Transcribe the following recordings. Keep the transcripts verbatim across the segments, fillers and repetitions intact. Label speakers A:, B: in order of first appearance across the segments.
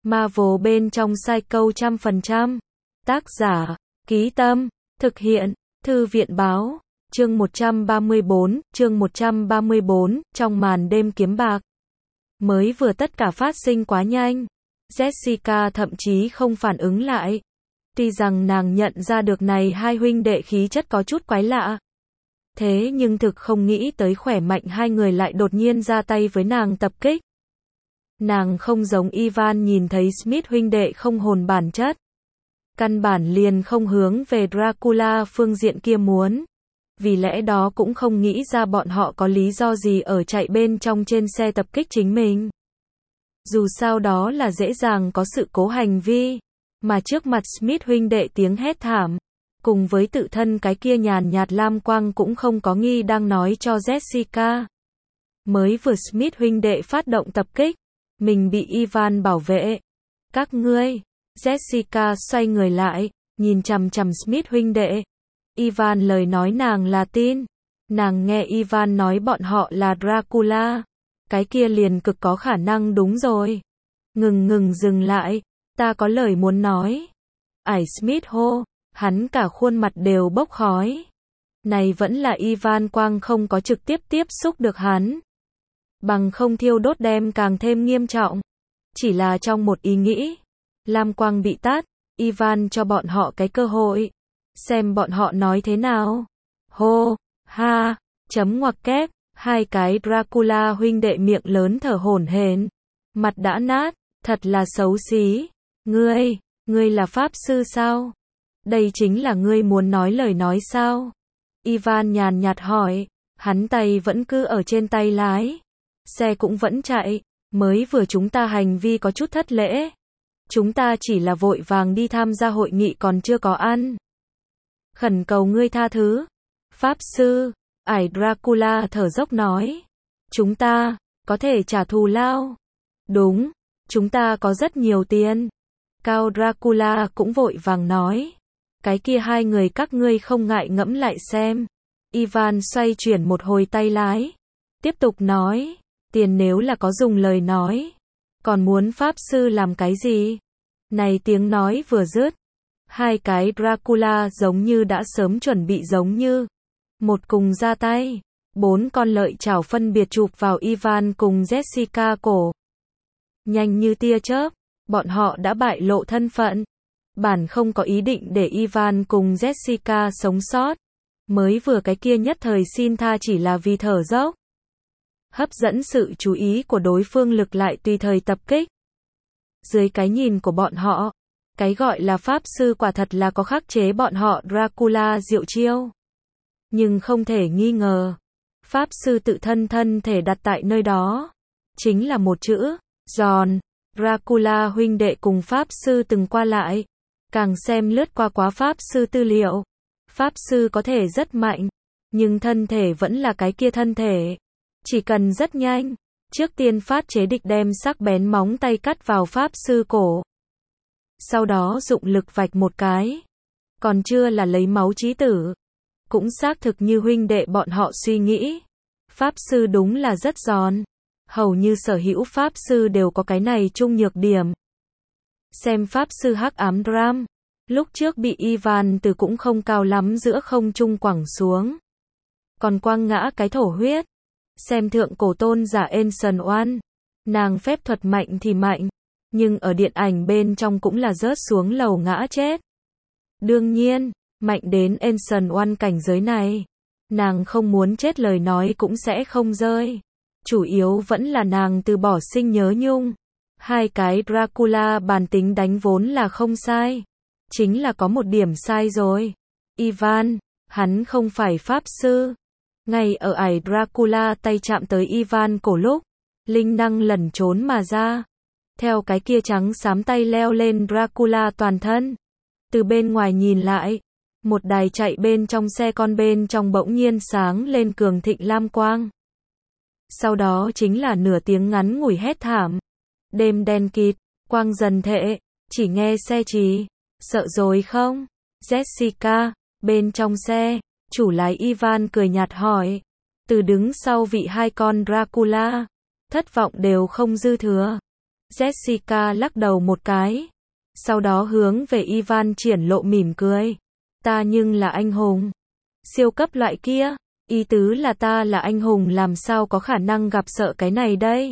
A: Marvel bên trong Psycho trăm phần trăm. Tác giả, Ký Tâm, thực hiện, Thư viện báo, chương một trăm ba mươi bốn, chương một trăm ba mươi bốn, trong màn đêm kiếm bạc. Mới vừa tất cả phát sinh quá nhanh. Jessica thậm chí không phản ứng lại. Tuy rằng nàng nhận ra được này hai huynh đệ khí chất có chút quái lạ. Thế nhưng thực không nghĩ tới khỏe mạnh hai người lại đột nhiên ra tay với nàng tập kích. Nàng không giống Ivan nhìn thấy Smith huynh đệ không hồn bản chất. Căn bản liền không hướng về Dracula phương diện kia muốn. Vì lẽ đó cũng không nghĩ ra bọn họ có lý do gì ở chạy bên trong trên xe tập kích chính mình. Dù sao đó là dễ dàng có sự cố hành vi. Mà trước mặt Smith huynh đệ tiếng hét thảm. Cùng với tự thân cái kia nhàn nhạt lam quang cũng không có nghi đang nói cho Jessica. Mới vừa Smith huynh đệ phát động tập kích. Mình bị Ivan bảo vệ. Các ngươi. Jessica xoay người lại. Nhìn chằm chằm Smith huynh đệ. Ivan lời nói nàng là tin. Nàng nghe Ivan nói bọn họ là Dracula. Cái kia liền cực có khả năng đúng rồi. Ngừng ngừng dừng lại. Ta có lời muốn nói. Ải Smith hô. Hắn cả khuôn mặt đều bốc khói. Này vẫn là Ivan quang không có trực tiếp tiếp xúc được hắn. Bằng không thiêu đốt đem càng thêm nghiêm trọng. Chỉ là trong một ý nghĩ. Lam quang bị tắt. Ivan cho bọn họ cái cơ hội. Xem bọn họ nói thế nào. Hô, ha, chấm ngoặc kép. Hai cái Dracula huynh đệ miệng lớn thở hổn hển. Mặt đã nát. Thật là xấu xí. Ngươi, ngươi là pháp sư sao? Đây chính là ngươi muốn nói lời nói sao? Ivan nhàn nhạt hỏi. Hắn tay vẫn cứ ở trên tay lái. Xe cũng vẫn chạy. Mới vừa chúng ta hành vi có chút thất lễ. Chúng ta chỉ là vội vàng đi tham gia hội nghị còn chưa có ăn. Khẩn cầu ngươi tha thứ. Pháp sư, ải Dracula thở dốc nói. Chúng ta, có thể trả thù lao. Đúng, chúng ta có rất nhiều tiền. Cao Dracula cũng vội vàng nói. Cái kia hai người các ngươi không ngại ngẫm lại xem. Ivan xoay chuyển một hồi tay lái. Tiếp tục nói. Tiền nếu là có dùng lời nói. Còn muốn pháp sư làm cái gì? Này tiếng nói vừa dứt. Hai cái Dracula giống như đã sớm chuẩn bị giống như. Một cùng ra tay. Bốn con lợi chảo phân biệt chụp vào Ivan cùng Jessica cổ. Nhanh như tia chớp. Bọn họ đã bại lộ thân phận. Bản không có ý định để Ivan cùng Jessica sống sót. Mới vừa cái kia nhất thời xin tha chỉ là vì thở dốc. Hấp dẫn sự chú ý của đối phương lực lại tùy thời tập kích. Dưới cái nhìn của bọn họ, cái gọi là pháp sư quả thật là có khắc chế bọn họ Dracula diệu chiêu. Nhưng không thể nghi ngờ, pháp sư tự thân thân thể đặt tại nơi đó, chính là một chữ, giòn. Dracula huynh đệ cùng pháp sư từng qua lại, càng xem lướt qua quá pháp sư tư liệu. Pháp sư có thể rất mạnh, nhưng thân thể vẫn là cái kia thân thể. Chỉ cần rất nhanh, trước tiên phát chế địch đem sắc bén móng tay cắt vào pháp sư cổ. Sau đó dụng lực vạch một cái. Còn chưa là lấy máu chí tử. Cũng xác thực như huynh đệ bọn họ suy nghĩ. Pháp sư đúng là rất giòn. Hầu như sở hữu pháp sư đều có cái này chung nhược điểm. Xem pháp sư hắc ám Dram. Lúc trước bị Ivan từ cũng không cao lắm giữa không trung quẳng xuống. Còn quăng ngã cái thổ huyết. Xem thượng cổ tôn giả Ancient One. Nàng phép thuật mạnh thì mạnh. Nhưng ở điện ảnh bên trong cũng là rớt xuống lầu ngã chết. Đương nhiên, mạnh đến Ancient One cảnh giới này. Nàng không muốn chết lời nói cũng sẽ không rơi. Chủ yếu vẫn là nàng từ bỏ sinh nhớ nhung. Hai cái Dracula bản tính đánh vốn là không sai. Chính là có một điểm sai rồi. Ivan, hắn không phải pháp sư. Ngay ở ải Dracula tay chạm tới Ivan cổ lúc, linh năng lẩn trốn mà ra. Theo cái kia trắng xám tay leo lên Dracula toàn thân. Từ bên ngoài nhìn lại, một đài chạy bên trong xe con bên trong bỗng nhiên sáng lên cường thịnh lam quang. Sau đó chính là nửa tiếng ngắn ngủi hét thảm. Đêm đen kịt, quang dần thệ, chỉ nghe xe trì. Sợ rồi không? Jessica, bên trong xe, chủ lái Ivan cười nhạt hỏi. Từ đứng sau vị hai con Dracula, thất vọng đều không dư thừa. Jessica lắc đầu một cái. Sau đó hướng về Ivan triển lộ mỉm cười. Ta nhưng là anh hùng. Siêu cấp loại kia. Ý tứ là ta là anh hùng làm sao có khả năng gặp sợ cái này đây.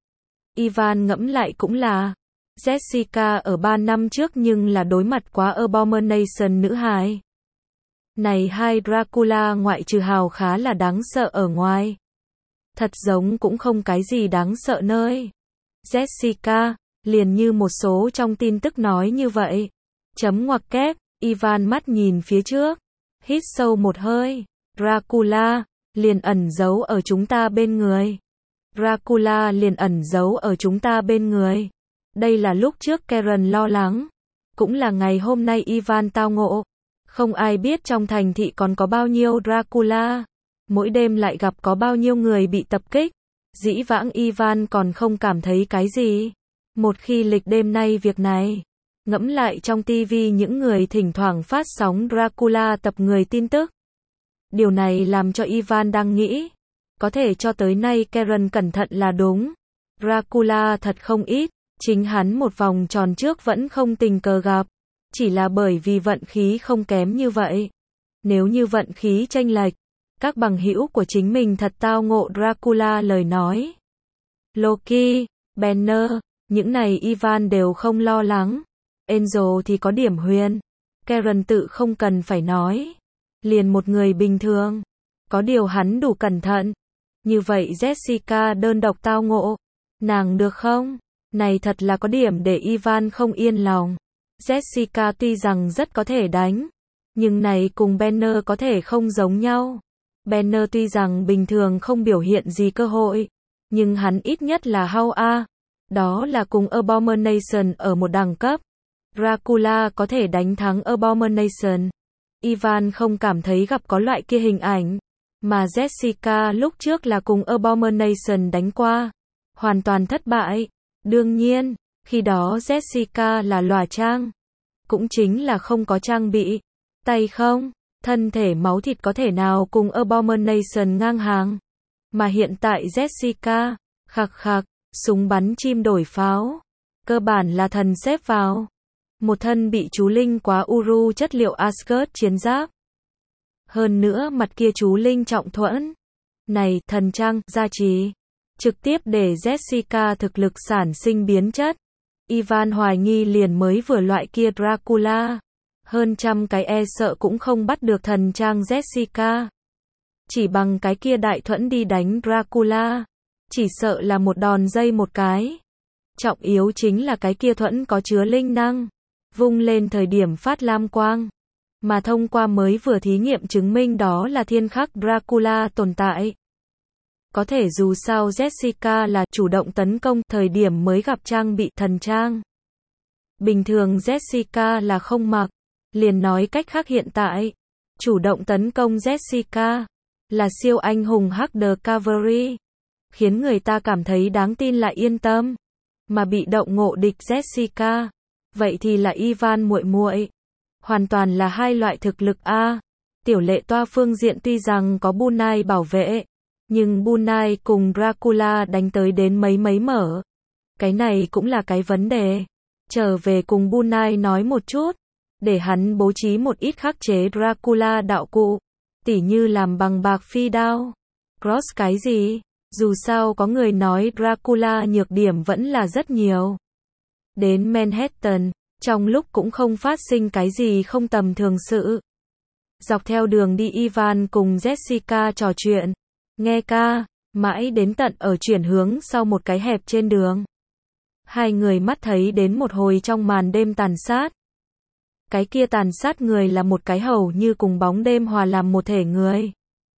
A: Ivan ngẫm lại cũng là. Jessica ở ba năm trước nhưng là đối mặt quá Abomination nữ hài. Này hai Dracula ngoại trừ hào khá là đáng sợ ở ngoài. Thật giống cũng không cái gì đáng sợ nơi. Jessica, liền như một số trong tin tức nói như vậy. Chấm ngoặc kép, Ivan mắt nhìn phía trước. Hít sâu một hơi. Dracula, liền ẩn giấu ở chúng ta bên người. Dracula liền ẩn giấu ở chúng ta bên người. Đây là lúc trước Karen lo lắng. Cũng là ngày hôm nay Ivan tao ngộ. Không ai biết trong thành thị còn có bao nhiêu Dracula. Mỗi đêm lại gặp có bao nhiêu người bị tập kích. Dĩ vãng Ivan còn không cảm thấy cái gì. Một khi lịch đêm nay việc này. Ngẫm lại trong tivi những người thỉnh thoảng phát sóng Dracula tập người tin tức. Điều này làm cho Ivan đang nghĩ. Có thể cho tới nay Karen cẩn thận là đúng. Dracula thật không ít. Chính hắn một vòng tròn trước vẫn không tình cờ gặp. Chỉ là bởi vì vận khí không kém như vậy. Nếu như vận khí chênh lệch, các bằng hữu của chính mình thật tao ngộ Dracula lời nói. Loki, Banner, những này Ivan đều không lo lắng. Angel thì có điểm huyền. Karen tự không cần phải nói. Liền một người bình thường. Có điều hắn đủ cẩn thận. Như vậy Jessica đơn độc tao ngộ. Nàng được không? Này thật là có điểm để Ivan không yên lòng. Jessica tuy rằng rất có thể đánh. Nhưng này cùng Banner có thể không giống nhau. Banner tuy rằng bình thường không biểu hiện gì cơ hội. Nhưng hắn ít nhất là How A. Đó là cùng Abomination ở một đẳng cấp. Dracula có thể đánh thắng Abomination. Ivan không cảm thấy gặp có loại kia hình ảnh. Mà Jessica lúc trước là cùng Abomination đánh qua. Hoàn toàn thất bại. Đương nhiên, khi đó Jessica là lòa trang. Cũng chính là không có trang bị. Tay không, thân thể máu thịt có thể nào cùng Abomination ngang hàng. Mà hiện tại Jessica, khạc khạc, súng bắn chim đổi pháo. Cơ bản là thần xếp vào. Một thân bị chú linh quá Uru chất liệu Asgard chiến giáp. Hơn nữa mặt kia chú linh trọng thuẫn. Này, thần trang, gia trì. Trực tiếp để Jessica thực lực sản sinh biến chất. Ivan hoài nghi liền mới vừa loại kia Dracula. Hơn trăm cái e sợ cũng không bắt được thần trang Jessica. Chỉ bằng cái kia đại thuẫn đi đánh Dracula. Chỉ sợ là một đòn dây một cái. Trọng yếu chính là cái kia thuẫn có chứa linh năng. Vung lên thời điểm phát lam quang. Mà thông qua mới vừa thí nghiệm chứng minh đó là thiên khắc Dracula tồn tại. Có thể dù sao Jessica là chủ động tấn công thời điểm mới gặp trang bị thần trang. Bình thường Jessica là không mặc. Liền nói cách khác hiện tại. Chủ động tấn công Jessica. Là siêu anh hùng Undercovery. Khiến người ta cảm thấy đáng tin lại yên tâm. Mà bị động ngộ địch Jessica. Vậy thì là Ivan muội muội. Hoàn toàn là hai loại thực lực A. Tiểu lệ toa phương diện tuy rằng có Bunai bảo vệ. Nhưng Bunai cùng Dracula đánh tới đến mấy mấy mở. Cái này cũng là cái vấn đề. Trở về cùng Bunai nói một chút. Để hắn bố trí một ít khắc chế Dracula đạo cụ. Tỉ như làm bằng bạc phi đao. Cross cái gì? Dù sao có người nói Dracula nhược điểm vẫn là rất nhiều. Đến Manhattan, trong lúc cũng không phát sinh cái gì không tầm thường sự. Dọc theo đường đi Ivan cùng Jessica trò chuyện. Nghe ca, mãi đến tận ở chuyển hướng sau một cái hẹp trên đường. Hai người mắt thấy đến một hồi trong màn đêm tàn sát. Cái kia tàn sát người là một cái hầu như cùng bóng đêm hòa làm một thể người.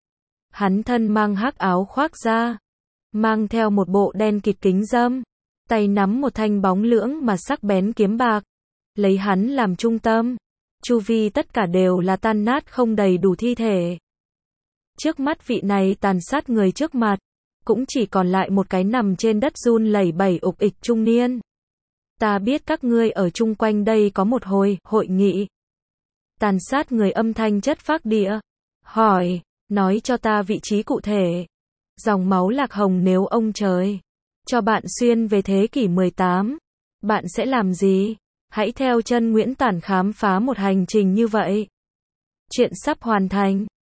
A: Hắn thân mang hắc áo khoác da. Mang theo một bộ đen kịt kính râm. Tay nắm một thanh bóng lưỡng mà sắc bén kiếm bạc. Lấy hắn làm trung tâm. Chu vi tất cả đều là tan nát không đầy đủ thi thể. Trước mắt vị này tàn sát người trước mặt. Cũng chỉ còn lại một cái nằm trên đất run lẩy bẩy ục ịch trung niên. Ta biết các ngươi ở chung quanh đây có một hồi hội nghị. Tàn sát người âm thanh chất phác địa. Hỏi, nói cho ta vị trí cụ thể. Dòng máu lạc hồng nếu ông trời. cho bạn xuyên về thế kỷ mười tám. Bạn sẽ làm gì? Hãy theo chân Nguyễn Tản khám phá một hành trình như vậy. Chuyện sắp hoàn thành.